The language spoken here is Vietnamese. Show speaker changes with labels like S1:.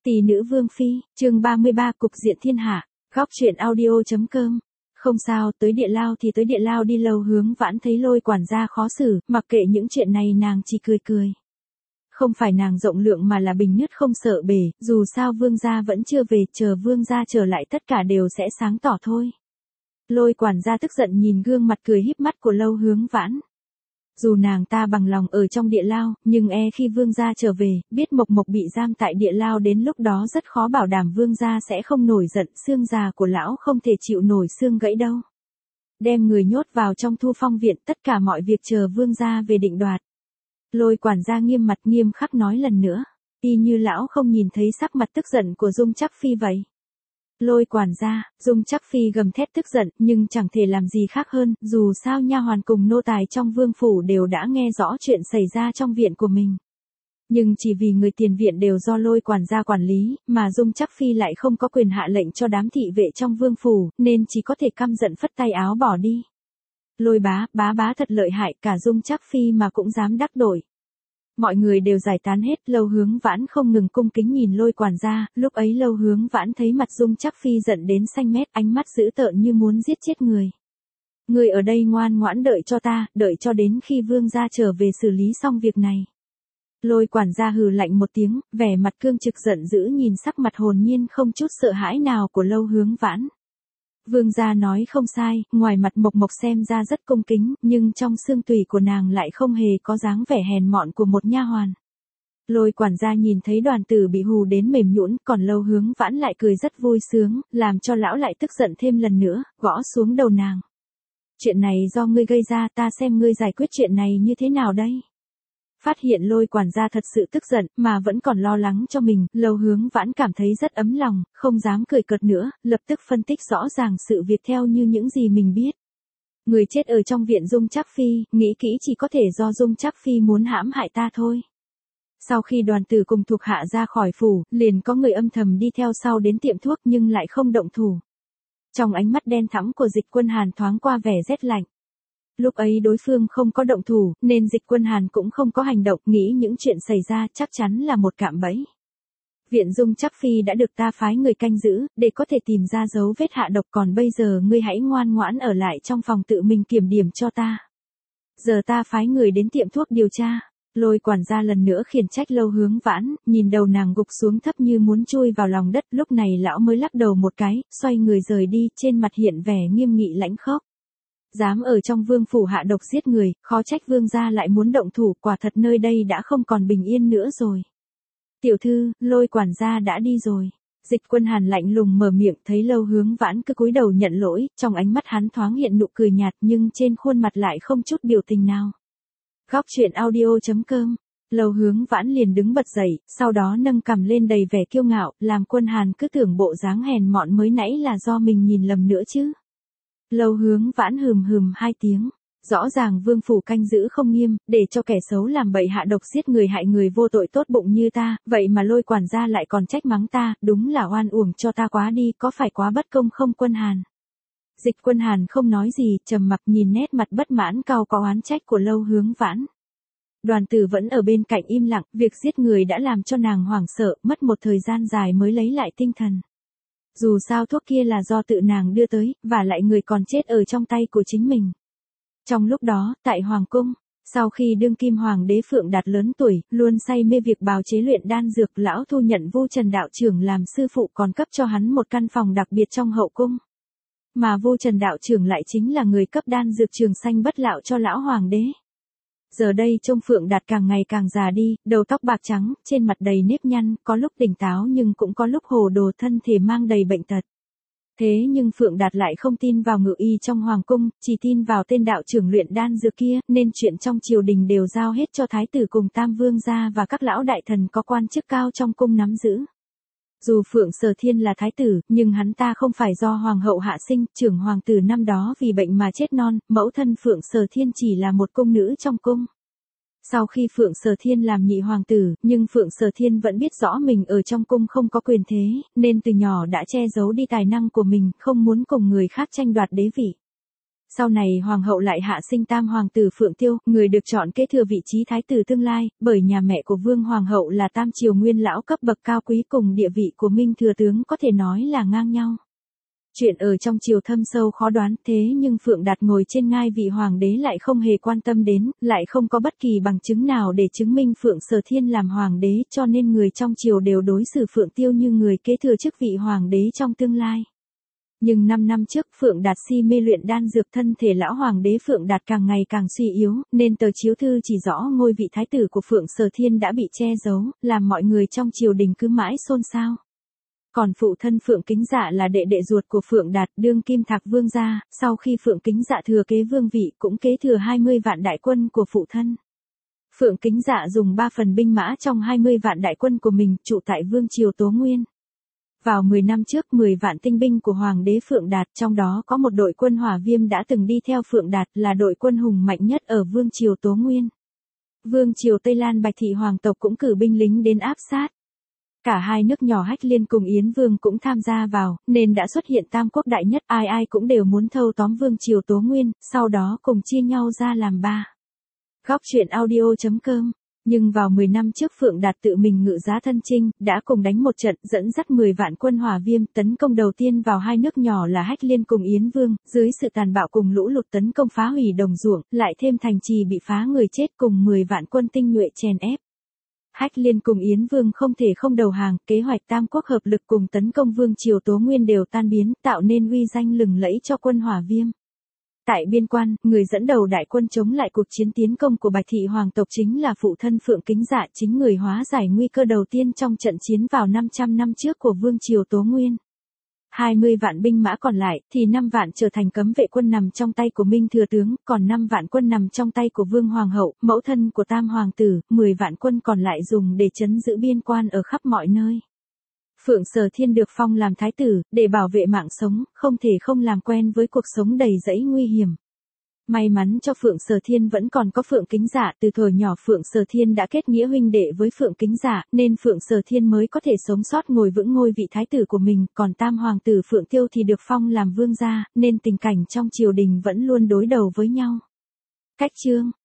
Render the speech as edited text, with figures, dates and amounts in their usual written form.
S1: Tỷ nữ Vương Phi, chương 33 cục diện thiên hạ, góc truyện audio.com. Không sao, tới địa lao thì tới địa lao đi. Lâu Hướng Vãn thấy Lôi quản gia khó xử, mặc kệ những chuyện này nàng chỉ cười cười. Không phải nàng rộng lượng mà là bình nứt không sợ bể, dù sao vương gia vẫn chưa về, chờ vương gia trở lại tất cả đều sẽ sáng tỏ thôi. Lôi quản gia tức giận nhìn gương mặt cười híp mắt của Lâu Hướng Vãn. Dù nàng ta bằng lòng ở trong địa lao, nhưng khi vương gia trở về, biết Mộc Mộc bị giam tại địa lao, đến lúc đó rất khó bảo đảm vương gia sẽ không nổi giận, xương già của lão không thể chịu nổi xương gãy đâu. Đem người nhốt vào trong Thu Phong viện, tất cả mọi việc chờ vương gia về định đoạt. Lôi quản gia nghiêm mặt nghiêm khắc nói lần nữa, y như lão không nhìn thấy sắc mặt tức giận của Dung Trắc Phi vậy. Lôi quản gia, Dung Trắc Phi gầm thét tức giận, nhưng chẳng thể làm gì khác hơn, dù sao nha hoàn cùng nô tài trong vương phủ đều đã nghe rõ chuyện xảy ra trong viện của mình. Nhưng chỉ vì người tiền viện đều do Lôi quản gia quản lý, mà Dung Trắc Phi lại không có quyền hạ lệnh cho đám thị vệ trong vương phủ, nên chỉ có thể căm giận phất tay áo bỏ đi. Lôi bá thật lợi hại, cả Dung Trắc Phi mà cũng dám đắc tội. Mọi người đều giải tán hết, Lâu Hướng Vãn không ngừng cung kính nhìn Lôi quản gia, lúc ấy Lâu Hướng Vãn thấy mặt Dung Trắc Phi giận đến xanh mét, ánh mắt dữ tợn như muốn giết chết người. Người ở đây ngoan ngoãn đợi cho ta, đợi cho đến khi vương gia trở về xử lý xong việc này. Lôi quản gia hừ lạnh một tiếng, vẻ mặt cương trực giận dữ nhìn sắc mặt hồn nhiên không chút sợ hãi nào của Lâu Hướng Vãn. Vương gia nói không sai, ngoài mặt Mộc Mộc xem ra rất cung kính, nhưng trong xương tủy của nàng lại không hề có dáng vẻ hèn mọn của một nha hoàn. Lôi quản gia nhìn thấy đoàn tử bị hù đến mềm nhũn, còn Lâu Hướng Vãn lại cười rất vui sướng, làm cho lão lại tức giận thêm lần nữa, gõ xuống đầu nàng. Chuyện này do ngươi gây ra, ta xem ngươi giải quyết chuyện này như thế nào đây? Phát hiện Lôi quản gia thật sự tức giận, mà vẫn còn lo lắng cho mình, Lâu Hướng Vãn cảm thấy rất ấm lòng, không dám cười cợt nữa, lập tức phân tích rõ ràng sự việc theo như những gì mình biết. Người chết ở trong viện Dung Trắc Phi, nghĩ kỹ chỉ có thể do Dung Trắc Phi muốn hãm hại ta thôi. Sau khi đoàn tử cùng thuộc hạ ra khỏi phủ, liền có người âm thầm đi theo sau đến tiệm thuốc nhưng lại không động thủ. Trong ánh mắt đen thẫm của Dịch Quân Hàn thoáng qua vẻ rét lạnh. Lúc ấy đối phương không có động thủ, nên Dịch Quân Hàn cũng không có hành động, nghĩ những chuyện xảy ra chắc chắn là một cạm bẫy. Viện Dung Trắc Phi đã được ta phái người canh giữ, để có thể tìm ra dấu vết hạ độc, còn bây giờ ngươi hãy ngoan ngoãn ở lại trong phòng tự mình kiểm điểm cho ta. Giờ ta phái người đến tiệm thuốc điều tra. Lôi quản gia lần nữa khiển trách Lâu Hướng Vãn, nhìn đầu nàng gục xuống thấp như muốn chui vào lòng đất, lúc này lão mới lắc đầu một cái, xoay người rời đi, trên mặt hiện vẻ nghiêm nghị lãnh khốc. Dám ở trong vương phủ hạ độc giết người, khó trách vương gia lại muốn động thủ, quả thật nơi đây đã không còn bình yên nữa rồi. Tiểu thư, Lôi quản gia đã đi rồi. Dịch Quân Hàn lạnh lùng mở miệng, thấy Lâu Hướng Vãn cứ cúi đầu nhận lỗi, trong ánh mắt hắn thoáng hiện nụ cười nhạt, nhưng trên khuôn mặt lại không chút biểu tình nào. Góc truyện audio.com. Lâu Hướng Vãn liền đứng bật dậy, sau đó nâng cằm lên đầy vẻ kiêu ngạo, làm Quân Hàn cứ tưởng bộ dáng hèn mọn mới nãy là do mình nhìn lầm nữa chứ. Lâu Hướng Vãn hừm hai tiếng. Rõ ràng vương phủ canh giữ không nghiêm, để cho kẻ xấu làm bậy hạ độc giết người hại người vô tội tốt bụng như ta, vậy mà Lôi quản gia lại còn trách mắng ta, đúng là oan uổng cho ta quá đi, có phải quá bất công không Quân Hàn? Dịch Quân Hàn không nói gì, trầm mặc nhìn nét mặt bất mãn cau có oán trách của Lâu Hướng Vãn. Đoàn tử vẫn ở bên cạnh im lặng, việc giết người đã làm cho nàng hoảng sợ, mất một thời gian dài mới lấy lại tinh thần. Dù sao thuốc kia là do tự nàng đưa tới, và lại người còn chết ở trong tay của chính mình. Trong lúc đó, tại Hoàng Cung, sau khi đương kim Hoàng đế Phượng Đạt lớn tuổi, luôn say mê việc bào chế luyện đan dược, lão thu nhận Vu Trần đạo trưởng làm sư phụ, còn cấp cho hắn một căn phòng đặc biệt trong hậu cung. Mà Vu Trần đạo trưởng lại chính là người cấp đan dược trường sanh bất lão cho lão Hoàng đế. Giờ đây trông Phượng Đạt càng ngày càng già đi, đầu tóc bạc trắng, trên mặt đầy nếp nhăn, có lúc tỉnh táo nhưng cũng có lúc hồ đồ, thân thể mang đầy bệnh tật. Thế nhưng Phượng Đạt lại không tin vào ngự y trong hoàng cung, chỉ tin vào tên đạo trưởng luyện đan dược kia, nên chuyện trong triều đình đều giao hết cho thái tử cùng tam vương gia và các lão đại thần có quan chức cao trong cung nắm giữ. Dù Phượng Sở Thiên là thái tử, nhưng hắn ta không phải do hoàng hậu hạ sinh, trưởng hoàng tử năm đó vì bệnh mà chết non, mẫu thân Phượng Sở Thiên chỉ là một cung nữ trong cung. Sau khi Phượng Sở Thiên làm nhị hoàng tử, nhưng Phượng Sở Thiên vẫn biết rõ mình ở trong cung không có quyền thế, nên từ nhỏ đã che giấu đi tài năng của mình, không muốn cùng người khác tranh đoạt đế vị. Sau này hoàng hậu lại hạ sinh tam hoàng tử Phượng Tiêu, người được chọn kế thừa vị trí thái tử tương lai, bởi nhà mẹ của vương hoàng hậu là tam triều nguyên lão cấp bậc cao quý cùng địa vị của Minh thừa tướng có thể nói là ngang nhau. Chuyện ở trong triều thâm sâu khó đoán, thế nhưng Phượng Đạt ngồi trên ngai vị hoàng đế lại không hề quan tâm đến, lại không có bất kỳ bằng chứng nào để chứng minh Phượng Sở Thiên làm hoàng đế, cho nên người trong triều đều đối xử Phượng Tiêu như người kế thừa chức vị hoàng đế trong tương lai. Nhưng 5 năm trước Phượng Đạt si mê luyện đan dược, thân thể lão hoàng đế Phượng Đạt càng ngày càng suy yếu, nên tờ chiếu thư chỉ rõ ngôi vị thái tử của Phượng Sở Thiên đã bị che giấu, làm mọi người trong triều đình cứ mãi xôn xao. Còn phụ thân Phượng Kính Dạ là đệ đệ ruột của Phượng Đạt, đương kim Thạc Vương gia, sau khi Phượng Kính Dạ thừa kế vương vị cũng kế thừa 20 vạn đại quân của phụ thân. Phượng Kính Dạ dùng 3 phần binh mã trong 20 vạn đại quân của mình trụ tại vương triều Tố Nguyên. Vào 10 năm trước 10 vạn tinh binh của Hoàng đế Phượng Đạt, trong đó có một đội quân Hỏa Viêm đã từng đi theo Phượng Đạt, là đội quân hùng mạnh nhất ở vương triều Tố Nguyên. Vương triều Tây Lan Bạch Thị hoàng tộc cũng cử binh lính đến áp sát. Cả hai nước nhỏ Hách Liên cùng Yến Vương cũng tham gia vào, nên đã xuất hiện tam quốc đại nhất, ai ai cũng đều muốn thâu tóm vương triều Tố Nguyên, sau đó cùng chia nhau ra làm ba. Góc truyện audio.com. Nhưng vào 10 năm trước Phượng Đạt tự mình ngự giá thân chinh, đã cùng đánh một trận, dẫn dắt 10 vạn quân Hỏa Viêm tấn công đầu tiên vào hai nước nhỏ là Hách Liên cùng Yến Vương, dưới sự tàn bạo cùng lũ lụt tấn công phá hủy đồng ruộng, lại thêm thành trì bị phá người chết cùng 10 vạn quân tinh nhuệ chèn ép. Hách Liên cùng Yến Vương không thể không đầu hàng, kế hoạch tam quốc hợp lực cùng tấn công vương triều Tố Nguyên đều tan biến, tạo nên uy danh lừng lẫy cho quân Hỏa Viêm. Tại biên quan, người dẫn đầu đại quân chống lại cuộc chiến tiến công của Bạch Thị hoàng tộc chính là phụ thân Phượng Kính Dạ, chính người hóa giải nguy cơ đầu tiên trong trận chiến vào 500 năm trước của vương triều Tố Nguyên. 20 vạn binh mã còn lại thì 5 vạn trở thành cấm vệ quân nằm trong tay của Minh thừa tướng, còn 5 vạn quân nằm trong tay của Vương hoàng hậu, mẫu thân của Tam hoàng tử, 10 vạn quân còn lại dùng để trấn giữ biên quan ở khắp mọi nơi. Phượng Sở Thiên được phong làm thái tử, để bảo vệ mạng sống, không thể không làm quen với cuộc sống đầy rẫy nguy hiểm. May mắn cho Phượng Sở Thiên vẫn còn có Phượng Kính Dạ, từ thuở nhỏ Phượng Sở Thiên đã kết nghĩa huynh đệ với Phượng Kính Dạ, nên Phượng Sở Thiên mới có thể sống sót ngồi vững ngôi vị thái tử của mình, còn tam hoàng tử Phượng Tiêu thì được phong làm vương gia, nên tình cảnh trong triều đình vẫn luôn đối đầu với nhau. Cách chương